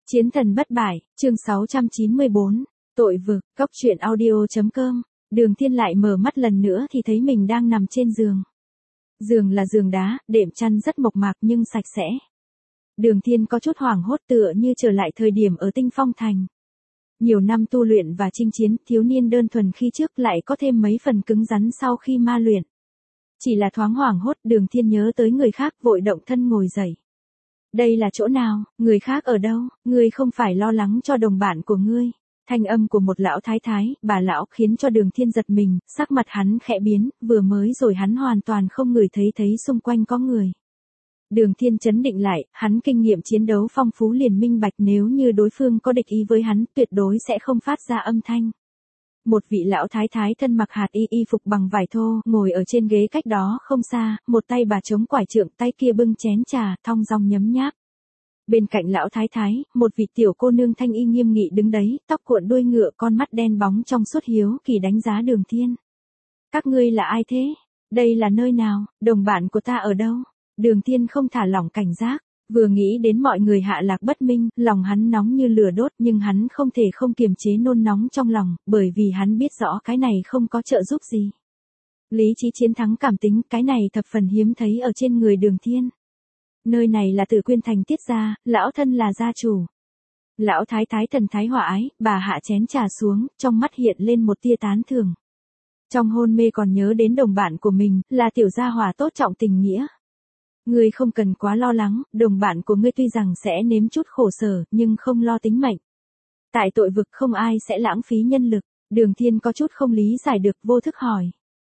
Chiến thần bất bại, chương 694, tội vực, góc truyện audio.com. Đường Thiên lại mở mắt lần nữa thì thấy mình đang nằm trên giường. Giường là giường đá, đệm chăn rất mộc mạc nhưng sạch sẽ. Đường Thiên có chút hoảng hốt tựa như trở lại thời điểm ở Tinh Phong Thành. Nhiều năm tu luyện và chinh chiến, thiếu niên đơn thuần khi trước lại có thêm mấy phần cứng rắn sau khi ma luyện. Chỉ là thoáng hoảng hốt, Đường Thiên nhớ tới người khác vội động thân ngồi dậy. Đây là chỗ nào, người khác ở đâu, ngươi không phải lo lắng cho đồng bạn của ngươi. Thanh âm của một lão thái thái, bà lão khiến cho Đường Thiên giật mình, sắc mặt hắn khẽ biến, vừa mới rồi hắn hoàn toàn không ngửi thấy xung quanh có người. Đường Thiên trấn định lại, hắn kinh nghiệm chiến đấu phong phú liền minh bạch nếu như đối phương có địch ý với hắn tuyệt đối sẽ không phát ra âm thanh. Một vị lão thái thái thân mặc hạt y phục bằng vải thô, ngồi ở trên ghế cách đó không xa, một tay bà chống quải trượng, tay kia bưng chén trà, thong dong nhấm nháp. Bên cạnh lão thái thái, một vị tiểu cô nương thanh y nghiêm nghị đứng đấy, tóc cuộn đuôi ngựa, con mắt đen bóng trong suốt hiếu kỳ đánh giá Đường Thiên. Các ngươi là ai thế? Đây là nơi nào? Đồng bạn của ta ở đâu? Đường Thiên không thả lỏng cảnh giác. Vừa nghĩ đến mọi người hạ lạc bất minh, lòng hắn nóng như lửa đốt nhưng hắn không thể không kiềm chế nôn nóng trong lòng, bởi vì hắn biết rõ cái này không có trợ giúp gì. Lý trí chiến thắng cảm tính, cái này thập phần hiếm thấy ở trên người Đường Thiên. Nơi này là Tử Quyên Thành Tiết gia, lão thân là gia chủ. Lão thái thái thần thái hòa ái, bà hạ chén trà xuống, trong mắt hiện lên một tia tán thưởng. Trong hôn mê còn nhớ đến đồng bạn của mình, là tiểu gia hòa tốt trọng tình nghĩa. Ngươi không cần quá lo lắng, đồng bạn của ngươi tuy rằng sẽ nếm chút khổ sở, nhưng không lo tính mệnh. Tại tội vực không ai sẽ lãng phí nhân lực, Đường Thiên có chút không lý giải được, vô thức hỏi.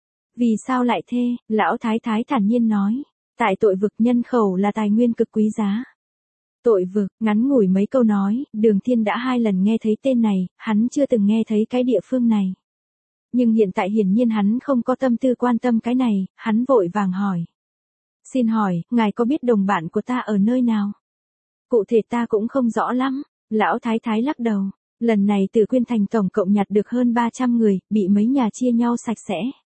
Vì sao lại thế? Lão thái thái thản nhiên nói. Tại tội vực nhân khẩu là tài nguyên cực quý giá. Tội vực, ngắn ngủi mấy câu nói, Đường Thiên đã 2 lần nghe thấy tên này, hắn chưa từng nghe thấy cái địa phương này. Nhưng hiện tại hiển nhiên hắn không có tâm tư quan tâm cái này, hắn vội vàng hỏi. Xin hỏi, ngài có biết đồng bạn của ta ở nơi nào? Cụ thể ta cũng không rõ lắm. Lão thái thái lắc đầu. Lần này Tử Quyên Thành tổng cộng nhặt được hơn 300 người, bị mấy nhà chia nhau sạch sẽ.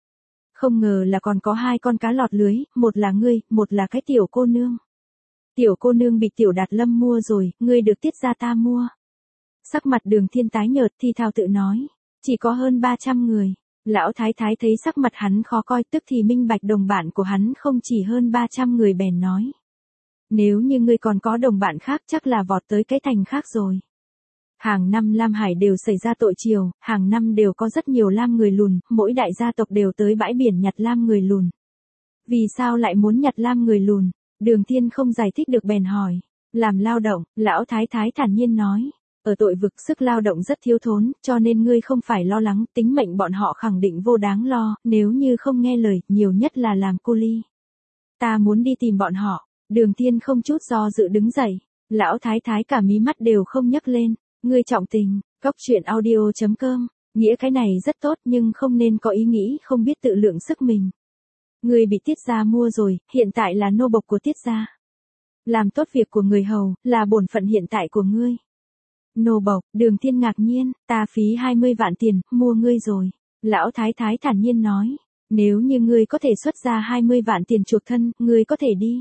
Không ngờ là còn có 2 con cá lọt lưới, một là ngươi, một là cái tiểu cô nương. Tiểu cô nương bị tiểu Đạt Lâm mua rồi, ngươi được Tiết gia ta mua. Sắc mặt Đường Thiên tái nhợt thi thào tự nói. Chỉ có hơn 300 người. Lão thái thái thấy sắc mặt hắn khó coi tức thì minh bạch đồng bạn của hắn không chỉ hơn 300 người bèn nói. Nếu như ngươi còn có đồng bạn khác chắc là vọt tới cái thành khác rồi. Hàng năm Lam Hải đều xảy ra tội triều, hàng năm đều có rất nhiều lam người lùn, mỗi đại gia tộc đều tới bãi biển nhặt lam người lùn. Vì sao lại muốn nhặt lam người lùn? Đường Thiên không giải thích được bèn hỏi. Làm lao động, lão thái thái thản nhiên nói. Ở tội vực sức lao động rất thiếu thốn, cho nên ngươi không phải lo lắng, tính mệnh bọn họ khẳng định vô đáng lo, nếu như không nghe lời, nhiều nhất là làm cô ly. Ta muốn đi tìm bọn họ. Đường Thiên không chút do dự đứng dậy. Lão thái thái cả mí mắt đều không nhấc lên. Ngươi trọng tình, góc truyện audio.com, nghĩa cái này rất tốt nhưng không nên có ý nghĩ không biết tự lượng sức mình. Ngươi bị Tiết gia mua rồi, hiện tại là nô bộc của Tiết gia. Làm tốt việc của người hầu, là bổn phận hiện tại của ngươi. Nô bộc, Đường Thiên ngạc nhiên, ta phí 20 vạn tiền, mua ngươi rồi. Lão thái thái thản nhiên nói, nếu như ngươi có thể xuất ra 20 vạn tiền chuộc thân, ngươi có thể đi.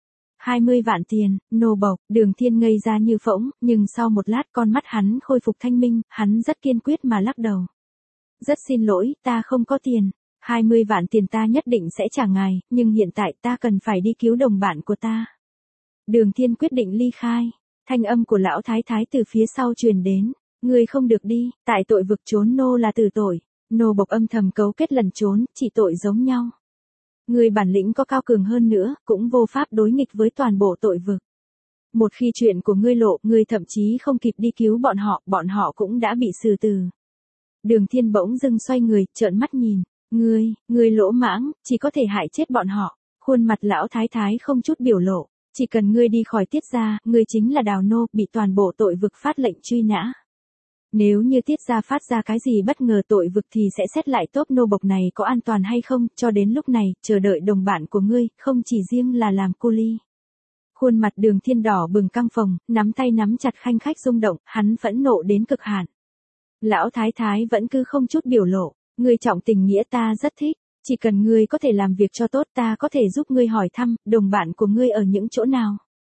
20 vạn tiền, nô bộc, Đường Thiên ngây ra như phỗng, nhưng sau một lát con mắt hắn khôi phục thanh minh, hắn rất kiên quyết mà lắc đầu. Rất xin lỗi, ta không có tiền. 20 vạn tiền ta nhất định sẽ trả ngài, nhưng hiện tại ta cần phải đi cứu đồng bạn của ta. Đường Thiên quyết định ly khai. Thanh âm của lão thái thái từ phía sau truyền đến. Ngươi không được đi, tại tội vực trốn nô là tử tội. Nô bộc âm thầm cấu kết lẩn trốn, chỉ tội giống nhau. Ngươi bản lĩnh có cao cường hơn nữa, cũng vô pháp đối nghịch với toàn bộ tội vực. Một khi chuyện của ngươi lộ, ngươi thậm chí không kịp đi cứu bọn họ cũng đã bị xử tử. Đường Thiên bỗng dưng xoay người, trợn mắt nhìn. Ngươi lỗ mãng, chỉ có thể hại chết bọn họ. Khuôn mặt lão thái thái không chút biểu lộ. Chỉ cần ngươi đi khỏi Tiết gia, ngươi chính là đào nô, bị toàn bộ tội vực phát lệnh truy nã. Nếu như Tiết gia phát ra cái gì bất ngờ tội vực thì sẽ xét lại tốp nô bộc này có an toàn hay không, cho đến lúc này, chờ đợi đồng bạn của ngươi, không chỉ riêng là làm cô ly. Khuôn mặt Đường Thiên đỏ bừng căng phồng, nắm tay nắm chặt khanh khách rung động, hắn phẫn nộ đến cực hạn. Lão thái thái vẫn cứ không chút biểu lộ, ngươi trọng tình nghĩa ta rất thích. Chỉ cần ngươi có thể làm việc cho tốt ta có thể giúp ngươi hỏi thăm, đồng bạn của ngươi ở những chỗ nào.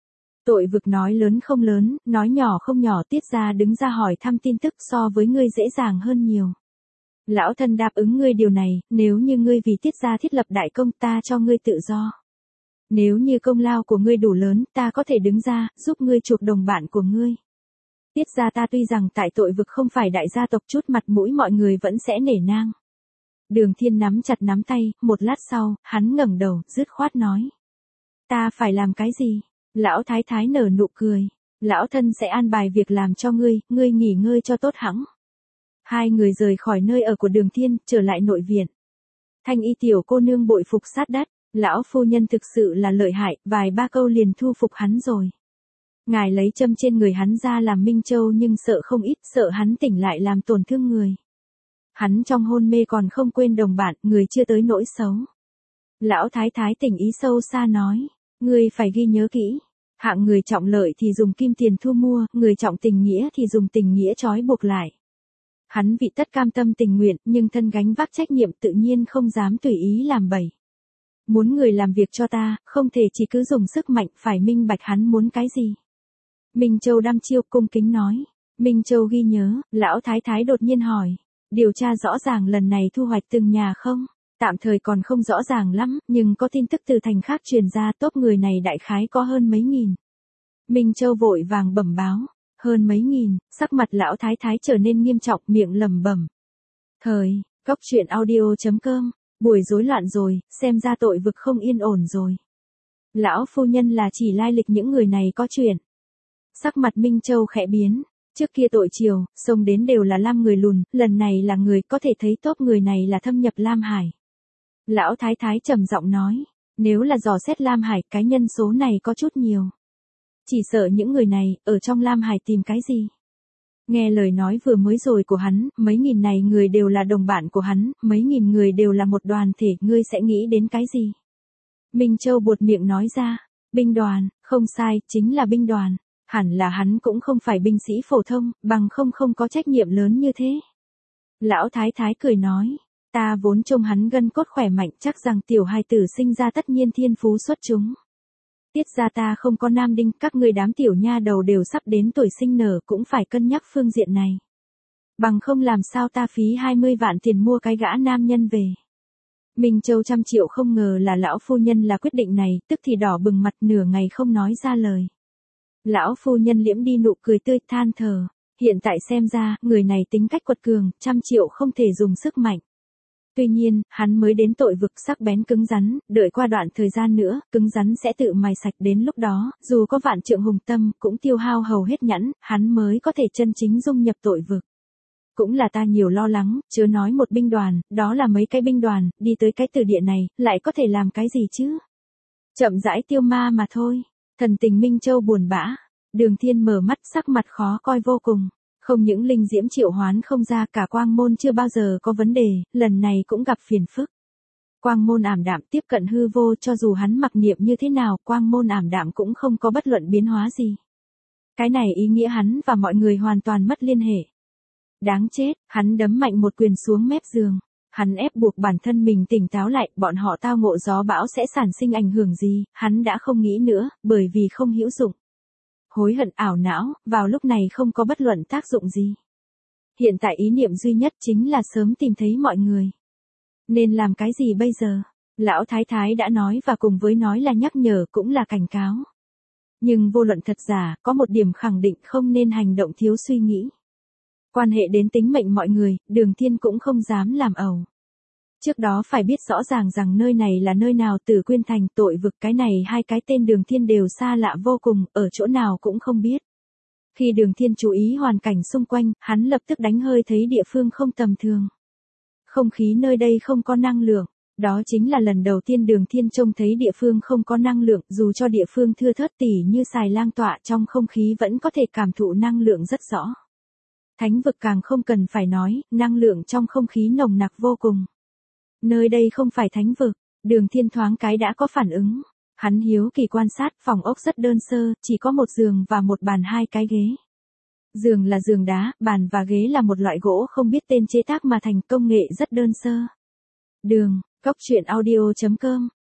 Tội vực nói lớn không lớn, nói nhỏ không nhỏ, Tiết gia đứng ra hỏi thăm tin tức so với ngươi dễ dàng hơn nhiều. Lão thân đáp ứng ngươi điều này, nếu như ngươi vì Tiết gia thiết lập đại công ta cho ngươi tự do. Nếu như công lao của ngươi đủ lớn ta có thể đứng ra, giúp ngươi chuộc đồng bạn của ngươi. Tiết gia ta tuy rằng tại tội vực không phải đại gia tộc, chút mặt mũi mọi người vẫn sẽ nể nang. Đường Thiên nắm chặt nắm tay, một lát sau, hắn ngẩng đầu, dứt khoát nói. Ta phải làm cái gì? Lão thái thái nở nụ cười. Lão thân sẽ an bài việc làm cho ngươi, ngươi nghỉ ngơi cho tốt hẵng. Hai người rời khỏi nơi ở của Đường Thiên, trở lại nội viện. Thanh y tiểu cô nương bội phục sát đất, lão phu nhân thực sự là lợi hại, vài ba câu liền thu phục hắn rồi. Ngài lấy châm trên người hắn ra làm Minh Châu nhưng sợ không ít, sợ hắn tỉnh lại làm tổn thương người. Hắn trong hôn mê còn không quên đồng bạn, người chưa tới nỗi xấu. Lão thái thái tỉnh ý sâu xa nói, ngươi phải ghi nhớ kỹ. Hạng người trọng lợi thì dùng kim tiền thu mua, người trọng tình nghĩa thì dùng tình nghĩa trói buộc lại. Hắn vị tất cam tâm tình nguyện, nhưng thân gánh vác trách nhiệm tự nhiên không dám tùy ý làm bậy. Muốn người làm việc cho ta, không thể chỉ cứ dùng sức mạnh, phải minh bạch hắn muốn cái gì. Minh Châu đăm chiêu cung kính nói. Minh Châu ghi nhớ, lão thái thái đột nhiên hỏi. Điều tra rõ ràng lần này thu hoạch từng nhà không? Tạm thời còn không rõ ràng lắm, nhưng có tin tức từ thành khác truyền ra, tốt người này đại khái có hơn mấy nghìn. Minh Châu vội vàng bẩm báo. Hơn mấy nghìn, sắc mặt lão thái thái trở nên nghiêm trọng, miệng lẩm bẩm. Cóc truyện audio.com, buổi rối loạn rồi, xem ra tội vực không yên ổn rồi. Lão phu nhân là chỉ lai lịch những người này có chuyện. Sắc mặt Minh Châu khẽ biến, trước kia tội triều, xông đến đều là Lam người lùn, lần này là người, có thể thấy tốt người này là thâm nhập Lam Hải. Lão thái thái trầm giọng nói, nếu là dò xét Lam Hải, cái nhân số này có chút nhiều. Chỉ sợ những người này, ở trong Lam Hải tìm cái gì? Nghe lời nói vừa mới rồi của hắn, mấy nghìn này người đều là đồng bạn của hắn, mấy nghìn người đều là một đoàn thể, ngươi sẽ nghĩ đến cái gì? Minh Châu buột miệng nói ra, binh đoàn, không sai, chính là binh đoàn. Hẳn là hắn cũng không phải binh sĩ phổ thông, bằng không có trách nhiệm lớn như thế. Lão thái thái cười nói, ta vốn trông hắn gân cốt khỏe mạnh, chắc rằng tiểu hài tử sinh ra tất nhiên thiên phú xuất chúng. Tiết gia ta không có nam đinh, các ngươi đám tiểu nha đầu đều sắp đến tuổi sinh nở, cũng phải cân nhắc phương diện này. Bằng không làm sao ta phí 20 vạn tiền mua cái gã nam nhân về. Minh Châu 100 triệu không ngờ là lão phu nhân là quyết định này, tức thì đỏ bừng mặt, nửa ngày không nói ra lời. Lão phu nhân liễm đi nụ cười tươi, than thở. Hiện tại xem ra, người này tính cách quật cường, 100 triệu không thể dùng sức mạnh. Tuy nhiên, hắn mới đến tội vực, sắc bén cứng rắn, đợi qua đoạn thời gian nữa, cứng rắn sẽ tự mài sạch, đến lúc đó, dù có vạn trượng hùng tâm, cũng tiêu hao hầu hết nhẫn, hắn mới có thể chân chính dung nhập tội vực. Cũng là ta nhiều lo lắng, chớ nói một binh đoàn, đó là mấy cái binh đoàn, đi tới cái từ địa này, lại có thể làm cái gì chứ? Chậm rãi tiêu ma mà thôi. Thần tình Minh Châu buồn bã. Đường Thiên mở mắt, sắc mặt khó coi vô cùng. Không những linh diễm triệu hoán không ra, cả quang môn chưa bao giờ có vấn đề, lần này cũng gặp phiền phức. Quang môn ảm đạm tiếp cận hư vô, cho dù hắn mặc niệm như thế nào, quang môn ảm đạm cũng không có bất luận biến hóa gì. Cái này ý nghĩa hắn và mọi người hoàn toàn mất liên hệ. Đáng chết, hắn đấm mạnh một quyền xuống mép giường. Hắn ép buộc bản thân mình tỉnh táo lại, bọn họ tao ngộ gió bão sẽ sản sinh ảnh hưởng gì, hắn đã không nghĩ nữa, bởi vì không hữu dụng. Hối hận ảo não, vào lúc này không có bất luận tác dụng gì. Hiện tại ý niệm duy nhất chính là sớm tìm thấy mọi người. Nên làm cái gì bây giờ? Lão thái thái đã nói và cùng với nói là nhắc nhở cũng là cảnh cáo. Nhưng vô luận thật giả, có một điểm khẳng định không nên hành động thiếu suy nghĩ. Quan hệ đến tính mệnh mọi người, Đường Thiên cũng không dám làm ẩu. Trước đó phải biết rõ ràng rằng nơi này là nơi nào, Tử Quyên Thành, tội vực, cái này hai cái tên Đường Thiên đều xa lạ vô cùng, ở chỗ nào cũng không biết. Khi Đường Thiên chú ý hoàn cảnh xung quanh, hắn lập tức đánh hơi thấy địa phương không tầm thường. Không khí nơi đây không có năng lượng. Đó chính là lần đầu tiên Đường Thiên trông thấy địa phương không có năng lượng, dù cho địa phương thưa thớt tỉ như xài lang tọa, trong không khí vẫn có thể cảm thụ năng lượng rất rõ. Thánh vực càng không cần phải nói, năng lượng trong không khí nồng nặc vô cùng. Nơi đây không phải thánh vực, Đường Thiên thoáng cái đã có phản ứng. Hắn hiếu kỳ quan sát, phòng ốc rất đơn sơ, chỉ có một giường và một bàn, hai cái ghế. Giường là giường đá, bàn và ghế là một loại gỗ không biết tên chế tác mà thành, công nghệ rất đơn sơ. Cóc truyện audio.com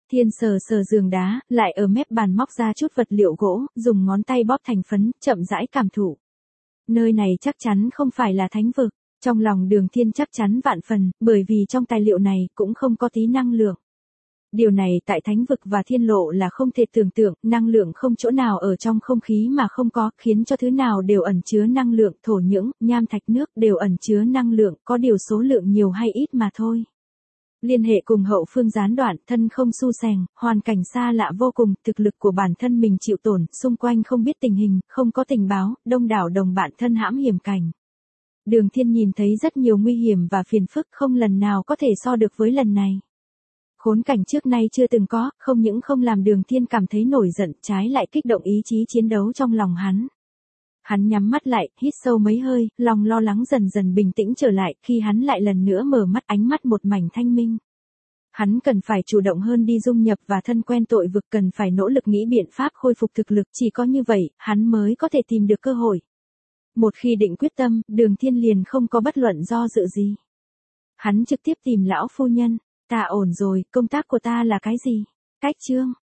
Thiên sờ sờ giường đá, lại ở mép bàn móc ra chút vật liệu gỗ, dùng ngón tay bóp thành phấn, chậm rãi cảm thụ. Nơi này chắc chắn không phải là thánh vực. Trong lòng Đường Thiên chắc chắn vạn phần, bởi vì trong tài liệu này cũng không có tí năng lượng. Điều này tại thánh vực và thiên lộ là không thể tưởng tượng, năng lượng không chỗ nào ở trong không khí mà không có, khiến cho thứ nào đều ẩn chứa năng lượng, thổ nhưỡng, nham thạch nước đều ẩn chứa năng lượng, có điều số lượng nhiều hay ít mà thôi. Liên hệ cùng hậu phương gián đoạn, thân không xu xèng, hoàn cảnh xa lạ vô cùng, thực lực của bản thân mình chịu tổn, xung quanh không biết tình hình, không có tình báo, đông đảo đồng bạn thân hãm hiểm cảnh. Đường Thiên nhìn thấy rất nhiều nguy hiểm và phiền phức, không lần nào có thể so được với lần này. Khốn cảnh trước nay chưa từng có, không những không làm Đường Thiên cảm thấy nổi giận, trái lại kích động ý chí chiến đấu trong lòng hắn. Hắn nhắm mắt lại, hít sâu mấy hơi, lòng lo lắng dần dần bình tĩnh trở lại, khi hắn lại lần nữa mở mắt, ánh mắt một mảnh thanh minh. Hắn cần phải chủ động hơn đi dung nhập và thân quen tội vực, cần phải nỗ lực nghĩ biện pháp khôi phục thực lực, chỉ có như vậy, hắn mới có thể tìm được cơ hội. Một khi định quyết tâm, Đường Thiên liền không có bất luận do dự gì. Hắn trực tiếp tìm lão phu nhân, ta ổn rồi, công tác của ta là cái gì? Cách chương.